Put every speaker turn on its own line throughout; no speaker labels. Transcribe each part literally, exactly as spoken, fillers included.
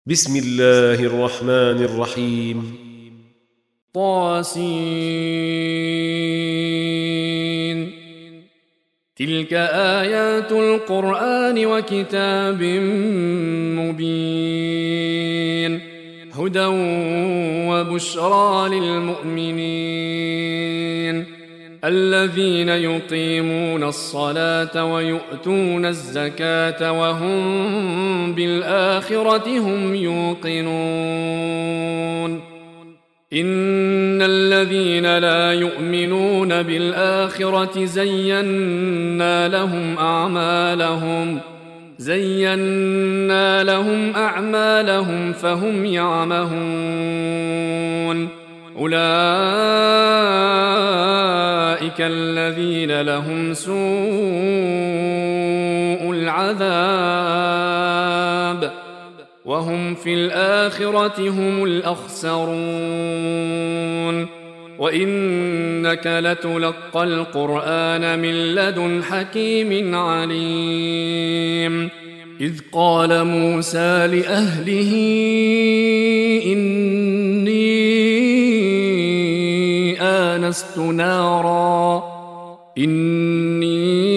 بسم الله الرحمن الرحيم.
طاسين. تلك آيات القرآن وكتاب مبين هدى وبشرى للمؤمنين الذين يقيمون الصلاة ويؤتون الزكاة وهم بالآخرة هم يوقنون إن الذين لا يؤمنون بالآخرة زينا لهم أعمالهم زينا لهم أعمالهم فهم يعمهون أولئك الذين لهم سوء العذاب وهم في الآخرة هم الأخسرون وإنك لتلقى القرآن من لدن حكيم عليم إذ قال موسى لأهله إني آنست نارا إني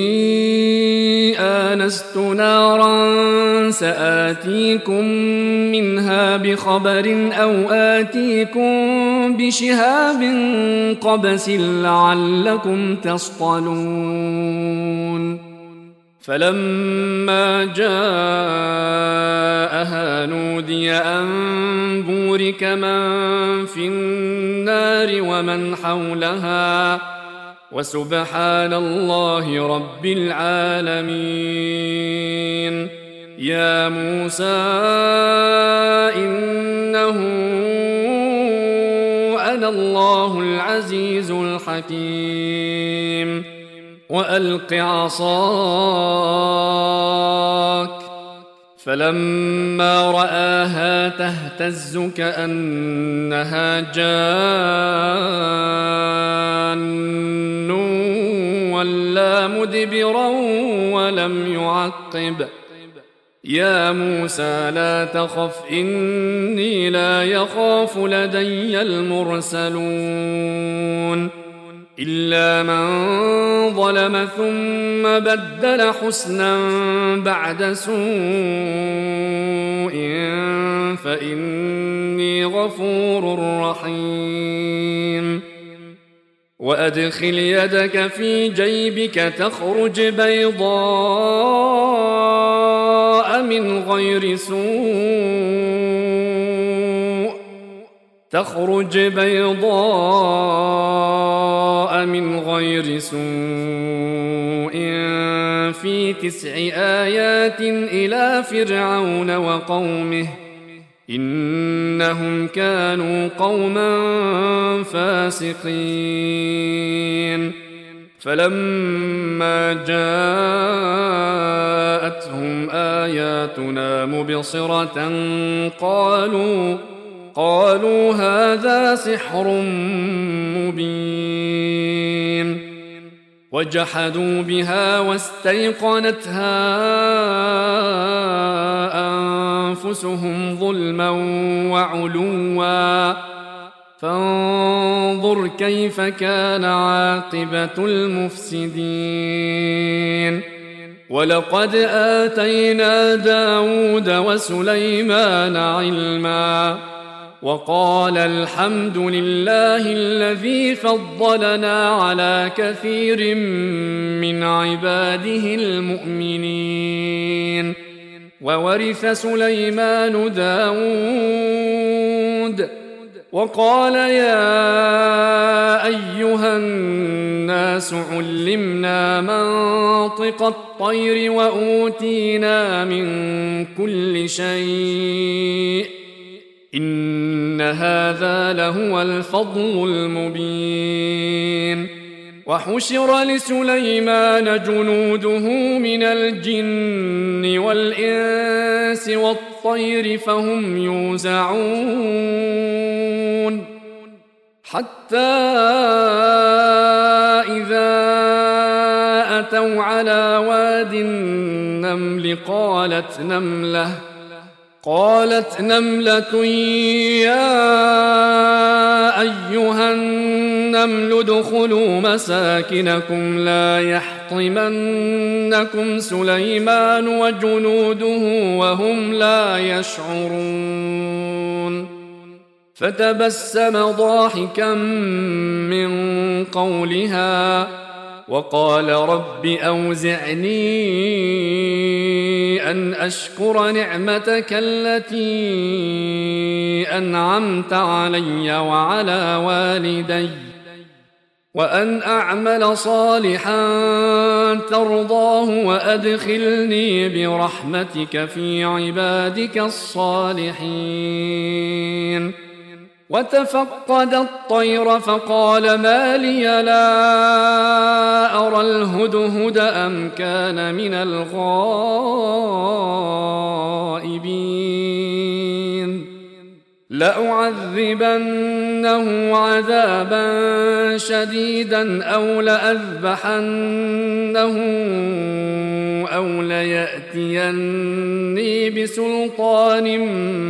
آنست نارا سآتيكم منها بخبر أو آتيكم بشهاب قبس لعلكم تصطلون فلما جاءها نودي أن بورك من في النار ومن حولها وسبحان الله رب العالمين يا موسى إنه أنا الله العزيز الحكيم وألق عصاك فلما رآها تهتز كأنها جان ولا مدبرا ولم يعقب يا موسى لا تخف إني لا يخاف لدي المرسلون إلا من ظلم ثم بدل حسنا بعد سوء فإني غفور رحيم وأدخل يدك في جيبك تخرج بيضاء من غير سوء تخرج بيضاء من غير سوء في تسع آيات إلى فرعون وقومه إنهم كانوا قوما فاسقين فلما جاءتهم آياتنا مبصرة قالوا قالوا هذا سحر مبين وجحدوا بها واستيقنتها أنفسهم ظلما وعلوا فانظر كيف كان عاقبة المفسدين ولقد آتينا داود وسليمان علما وقال الحمد لله الذي فضلنا على كثير من عباده المؤمنين وورث سليمان داود وقال يا أيها الناس علمنا منطق الطير وأوتينا من كل شيء إن هذا لهو الفضل المبين وحشر لسليمان جنوده من الجن والإنس والطير فهم يوزعون حتى إذا أتوا على واد النمل قالت نملة قالت نملة يا أيها النمل ادخلوا مساكنكم لا يحطمنكم سليمان وجنوده وهم لا يشعرون فتبسم ضاحكا من قولها وقال رب أوزعني أن أشكر نعمتك التي أنعمت علي وعلى والدي وأن أعمل صالحا ترضاه وأدخلني برحمتك في عبادك الصالحين وتفقد الطير فقال ما لي لا أرى الهدهد أم كان من الغائبين لأعذبنه عذابا شديدا أو لأذبحنه أو ليأتيني بسلطان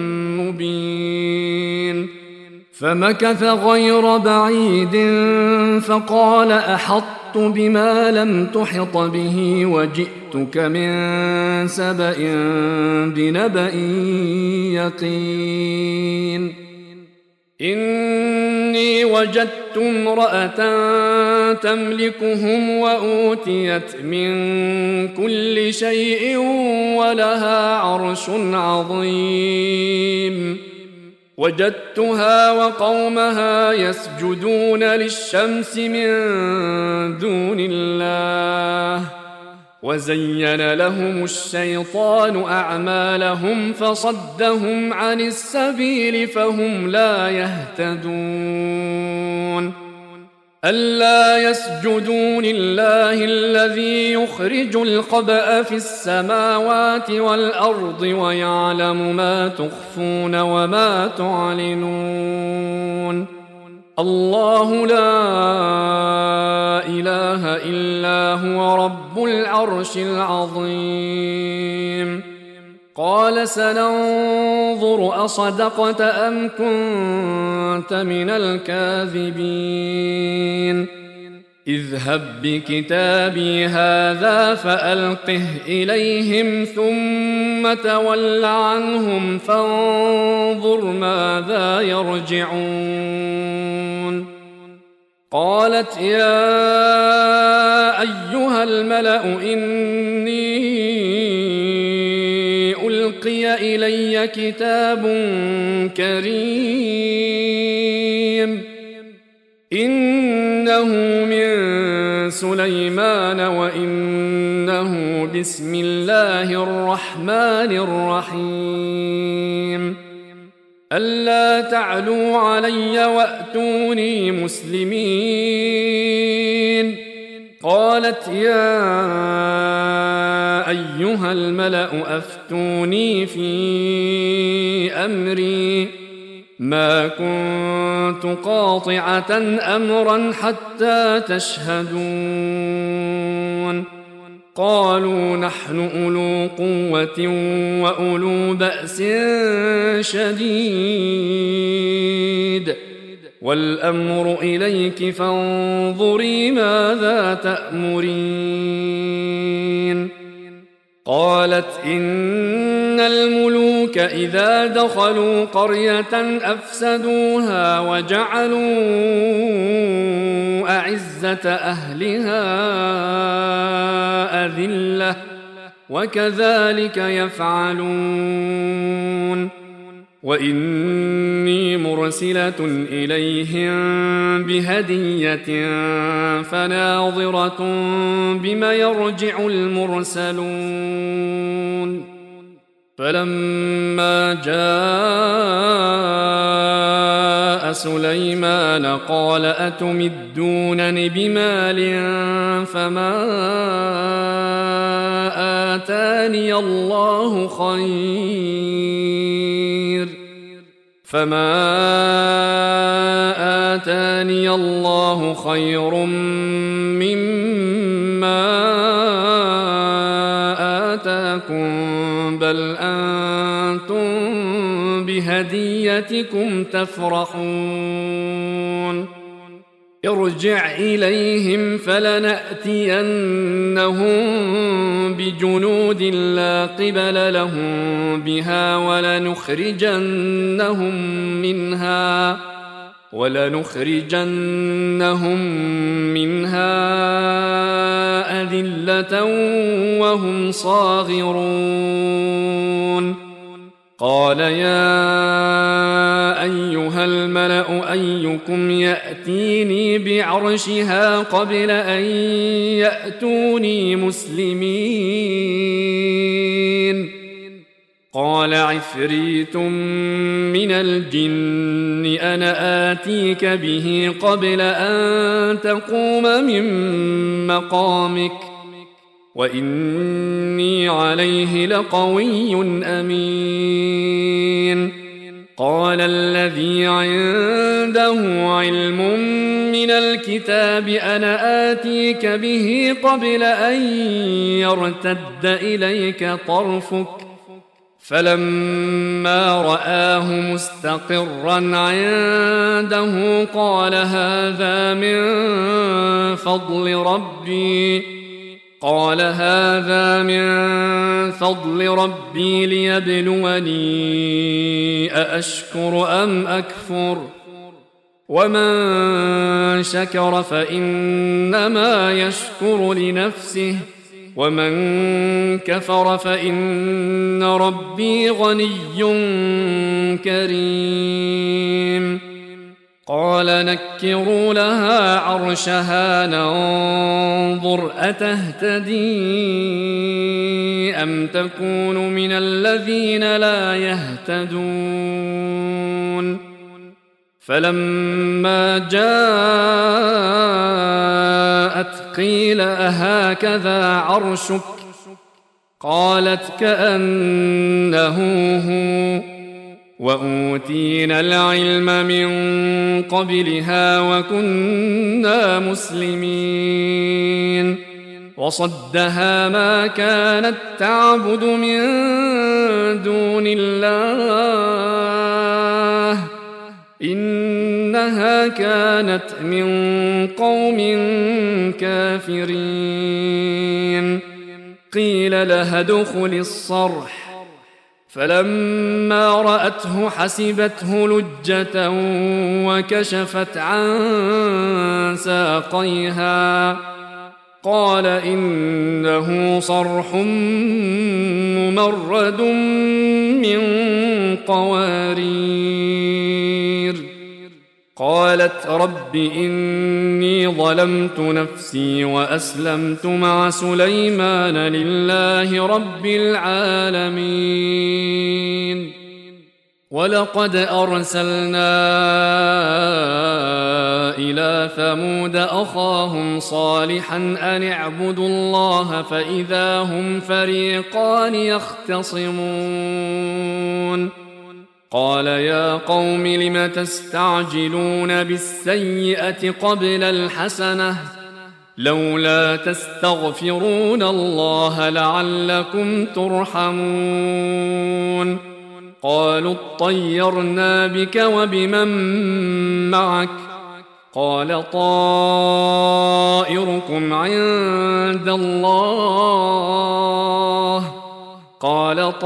مبين فمكث غير بعيد فقال أحطت بما لم تحط به وجئتك من سبأ بنبأ يقين إني وجدت امرأة تملكهم وأوتيت من كل شيء ولها عرش عظيم وجدتها وقومها يسجدون للشمس من دون الله وزين لهم الشيطان أعمالهم فصدهم عن السبيل فهم لا يهتدون ألا يسجدوا لله الذي يخرج الخبأ في السماوات والأرض ويعلم ما تخفون وما تعلنون الله لا إله إلا هو رب العرش العظيم قال سننظر أصدقت أم كنت من الكاذبين اذهب بكتابي هذا فألقه إليهم ثم تول عنهم فانظر ماذا يرجعون قالت يا أيها الملأ إني ألقي إلي كتاب كريم إنه من سليمان وإنه بسم الله الرحمن الرحيم ألا تعلوا علي وأتوني مسلمين قالت يا أيها الملأ أفتوني في أمري ما كنت قاطعة أمرا حتى تشهدون قالوا نحن أولو قوة وأولو بأس شديد والأمر إليك فانظري ماذا تأمرين قالت إن الملوك إذا دخلوا قرية أفسدوها وجعلوا أعزة أهلها أذلة وكذلك يفعلون وإني مرسلة إليهم بهدية فناظرة بما يرجع المرسلون فلما جاء سليمان قال أتمدونني بمال فما آتاني الله خير فما آتاني الله خير مما آتاكم بل أنتم بهديتكم تفرحون ارجع إليهم فلنأتينهم بجنود لا قبل لهم بها ولنخرجنهم منها ولنخرجنهم منها أذلة وهم صاغرون قال يا أيها الملأ أيكم يأتيني بعرشها قبل أن يأتوني مسلمين قال عفريت من الجن أنا آتيك به قبل أن تقوم من مقامك وإني عليه لقوي أمين قال الذي عنده علم من الكتاب أنا آتيك به قبل أن يرتد إليك طرفك فلما رآه مستقرا عنده قال هذا من فضل ربي قال هذا من فضل ربي ليبلوني أأشكر أم أكفر ومن شكر فإنما يشكر لنفسه ومن كفر فإن ربي غني كريم قال نكروا لها عرشها ننظر أتهتدي أم تكون من الذين لا يهتدون فلما جاءت قيل أهكذا عرشك قالت كأنه هو وأوتينا العلم من قبلها وكنا مسلمين وصدها ما كانت تعبد من دون الله إنها كانت من قوم كافرين قيل لها ادخل الصرح فلما رأته حسبته لجة وكشفت عن ساقيها قال إنه صرح ممرد من قوارير قالت رب إني ظلمت نفسي وأسلمت مع سليمان لله رب العالمين ولقد أرسلنا إلى ثمود أخاهم صالحا أن اعبدوا الله فإذا هم فريقان يختصمون قال يا قوم لم تستعجلون بالسيئة قبل الحسنة لولا تستغفرون الله لعلكم ترحمون قالوا اطيرنا بك وبمن معك قال طائركم عند الله قال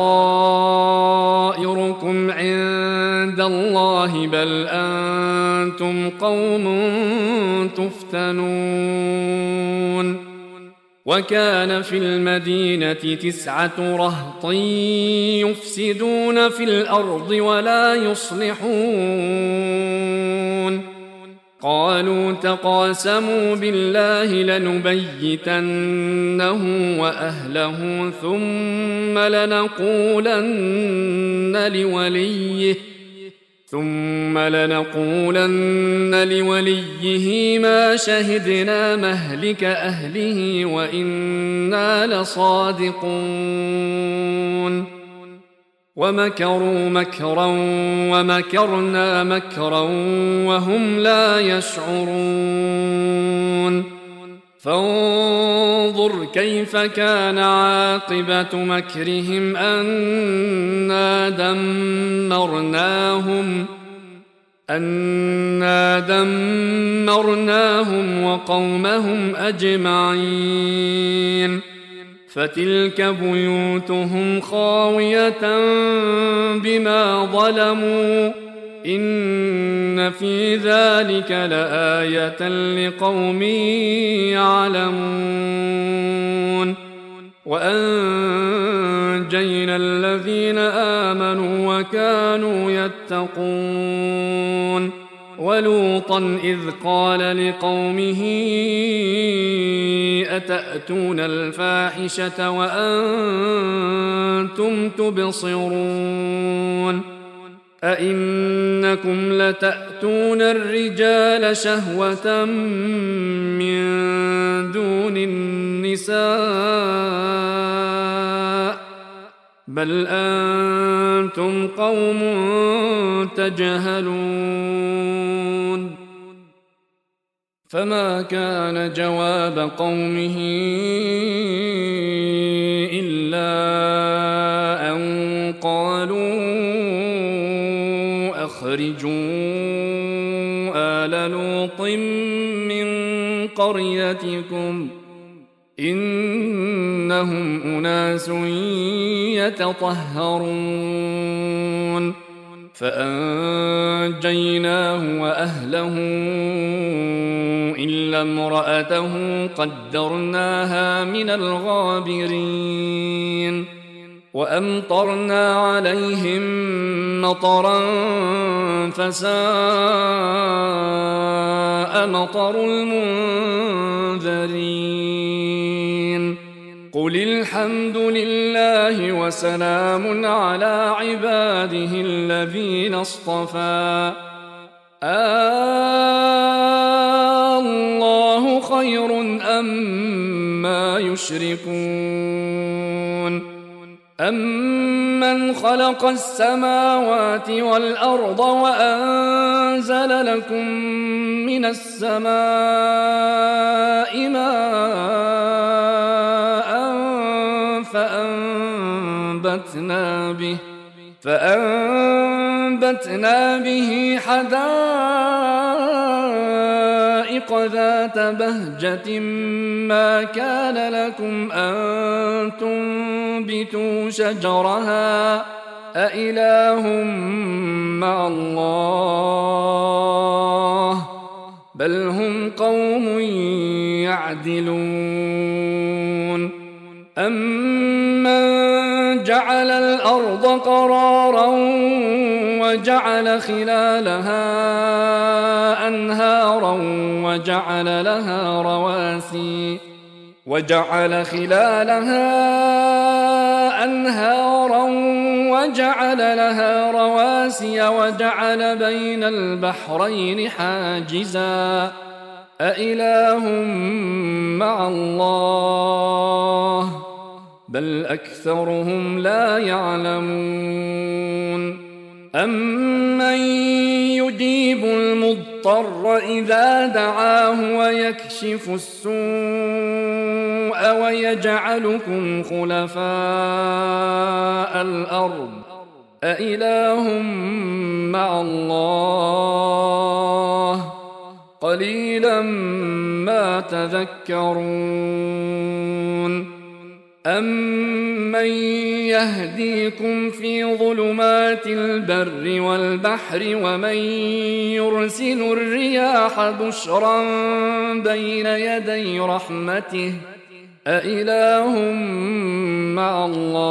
طائركم عند الله بل أنتم قوم تفتنون وكان في المدينة تسعة رهط يفسدون في الأرض ولا يصلحون قالوا تقاسموا بالله لنبيتنه وأهله ثم لنقولن لوليه ثم لنقولن لوليه ما شهدنا مهلك أهله وإنا لصادقون ومكروا مكرا ومكرنا مكرا وهم لا يشعرون فانظر كيف كان عاقبة مكرهم أنا دمرناهم أنا دمرناهم وقومهم أجمعين فتلك بيوتهم خاوية بما ظلموا إن في ذلك لآية لقوم يعلمون وأنجينا الذين آمنوا وكانوا يتقون ولوطا إذ قال لقومه أتأتون الفاحشة وأنتم تبصرون أئنكم لتأتون الرجال شهوة من دون النساء بل أنتم قوم تجهلون فما كان جواب قومه إلا أن قالوا أخرجوا آل لوط من قريتكم إنهم أناس يتطهرون فأنجيناه وأهله إلا امرأته قدرناها من الغابرين وأمطرنا عليهم مطرا فساء مطر المنذرين قل الحمد لله وسلام على عباده الذين اصطفى الله خير أما يشركون أمن خلق السماوات والأرض وأنزل لكم من السماء ماء فأنبتنا به فأنبتنا به حدائق ذات بهجة ما كان لكم أن تنبتوا شجرها أإله مع الله بل هم قوم يعدلون أمن جعل الأرض قرارا وجعل خلالها أنهارا وجعل لها رواسي وجعل خلالها أنهارا وجعل لها رواسي وجعل بين البحرين حاجزا أإله مع الله بل أكثرهم لا يعلمون أمن يجيب المضطر إذا دعاه ويكشف السوء ويجعلكم خلفاء الأرض أإله مع الله قليلا ما تذكرون أمن يهديكم في ظلمات البر والبحر ومن يرسل الرياح بشرا بين يدي رحمته أإله مع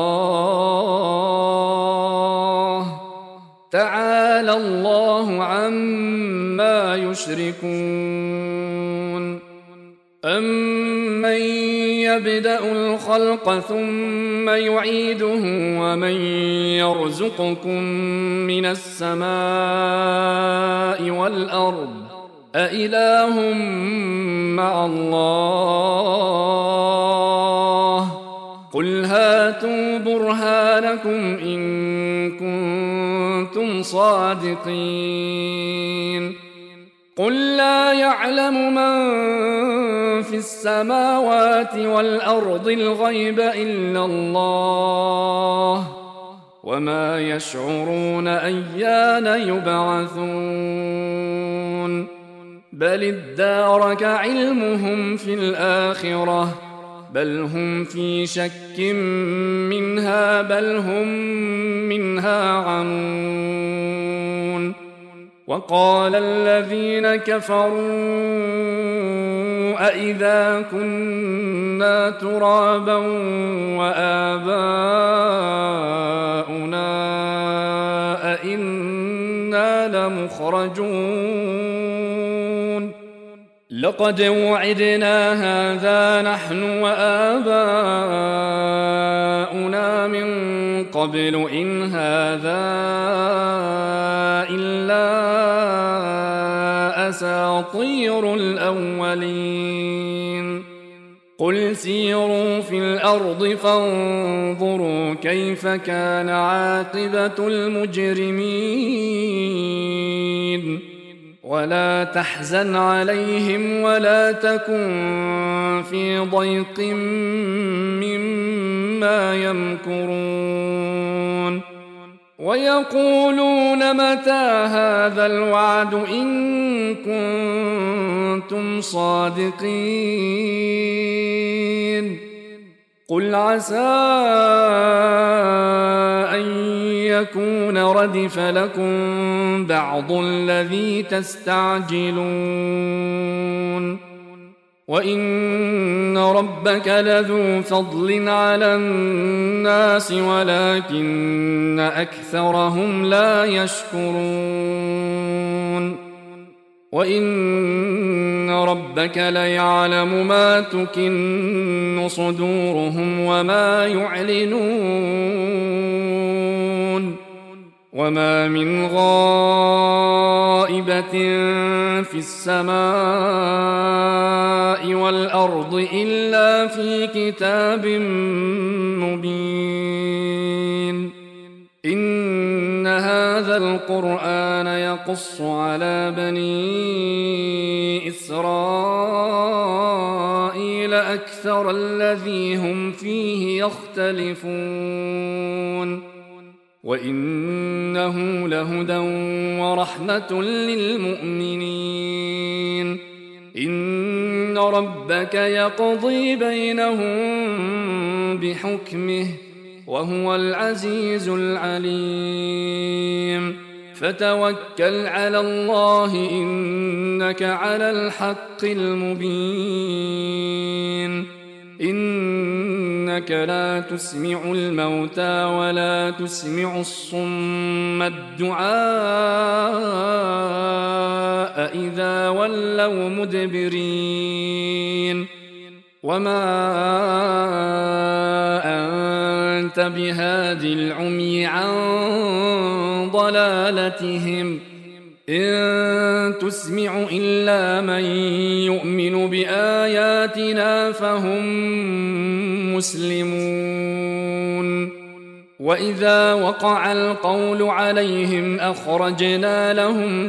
الله تعالى الله عما يشركون أمن يبدأ الخلق ثم يعيده ومن يرزقكم من السماء والأرض أإله مع الله قل هاتوا برهانكم إن كنتم صادقين قل لا يعلم من في السماوات والأرض الغيب إلا الله وما يشعرون أيان يبعثون بل ادارك علمهم في الآخرة بل هم في شك منها بل هم منها عمون وقال الذين كفروا أئذا كنا ترابا وآباؤنا أئنا لمخرجون لقد وعدنا هذا نحن وآباؤنا من قبل إن هذا إلا أساطير الأولين قل سيروا في الأرض فانظروا كيف كان عاقبة المجرمين ولا تحزن عليهم ولا تكن في ضيق مما يمكرون ويقولون متى هذا الوعد إن كنتم صادقين قل عسى أن يكون ردف لكم بعض الذي تستعجلون وإن ربك لذو فضل على الناس ولكن أكثرهم لا يشكرون وإن ربك ليعلم ما تكن صدورهم وما يعلنون وما من غائبة في السماء والأرض إلا في كتاب مبين إن هذا القرآن يقص على بني إسرائيل أكثر الذي هم فيه يختلفون وإنه لهدى ورحمة للمؤمنين إن ربك يقضي بينهم بحكمه وهو العزيز العليم فتوكل على الله إنك على الحق المبين إنك لا تسمع الموتى ولا تسمع الصم الدعاء إذا ولوا مدبرين وما أنت بهاد العمي عن ضلالتهم إن تسمع إلا من يؤمن بآياتنا فهم مسلمون وإذا وقع القول عليهم أخرجنا لهم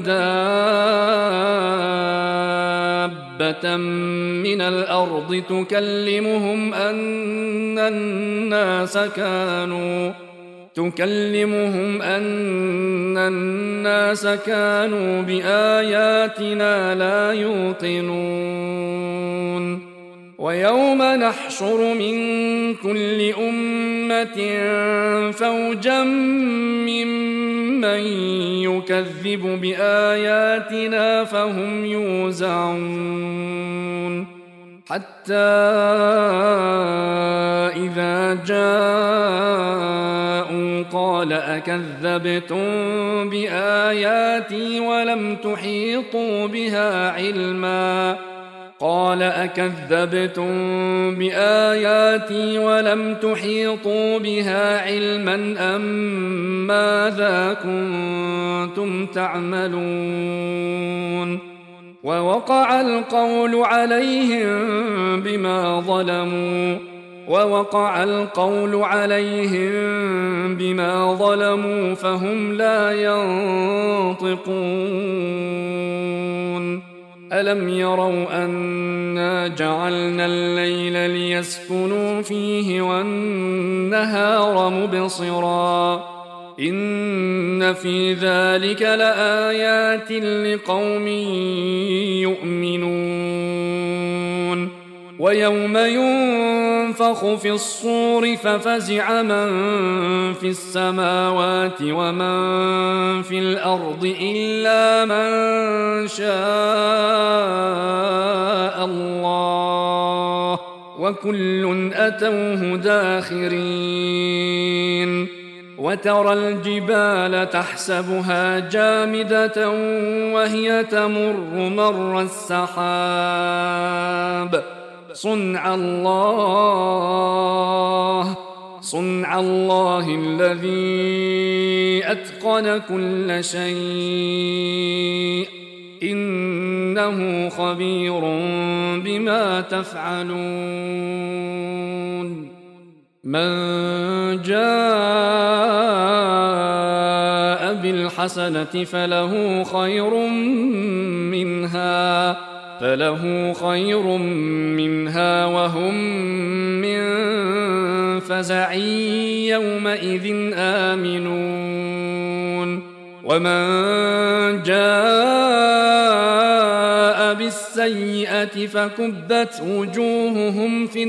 دابة من الأرض تكلمهم أن الناس كانوا تكلمهم أن الناس كانوا بآياتنا لا يوقنون ويوم نحشر من كل أمة فوجا ممن يكذب بآياتنا فهم يوزعون حتى إذا جاءوا قال أكذبتم بآياتي ولم تحيطوا بها علما قال أكذبتم بآياتي ولم تحيطوا بها علما أم ماذا كنتم تعملون ووقع القول عليهم بما ظلموا ووقع القول عليهم بما ظلموا فهم لا ينطقون ألم يروا أنا جعلنا الليل ليسكنوا فيه والنهار مبصرا إن في ذلك لآيات لقوم يؤمنون ويوم ينفخ في الصور ففزع من في السماوات ومن في الأرض إلا من شاء الله وكل أتوه داخرين وترى الجبال تحسبها جامدة وهي تمر مر السحاب صنع الله صنع الله الذي أتقن كل شيء إنه خبير بما تفعلون من جاء بالحسنة فله خير منها فله خير منها وهم من فزع يومئذ آمنون ومن جاء بالسيئة فكبت وجوههم في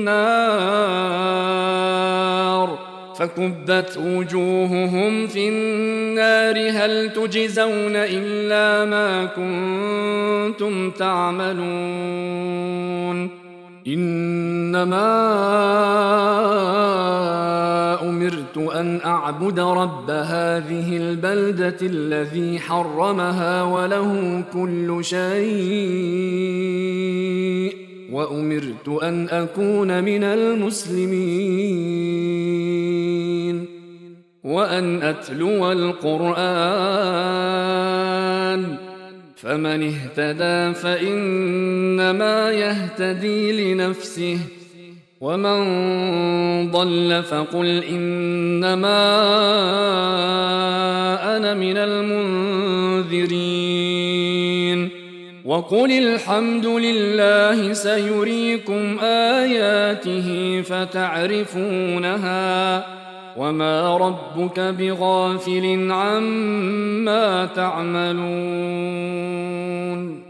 النار فكبت وجوههم في النار هل تجزون إلا ما كنتم تعملون إنما أمرت أن أعبد رب هذه البلدة الذي حرمها وله كل شيء وأمرت أن أكون من المسلمين وأن أتلو القرآن فمن اهتدى فإنما يهتدي لنفسه ومن ضل فقل إنما أنا من المنذرين وقل الحمد لله سيريكم آياته فتعرفونها وما ربك بغافل عما تعملون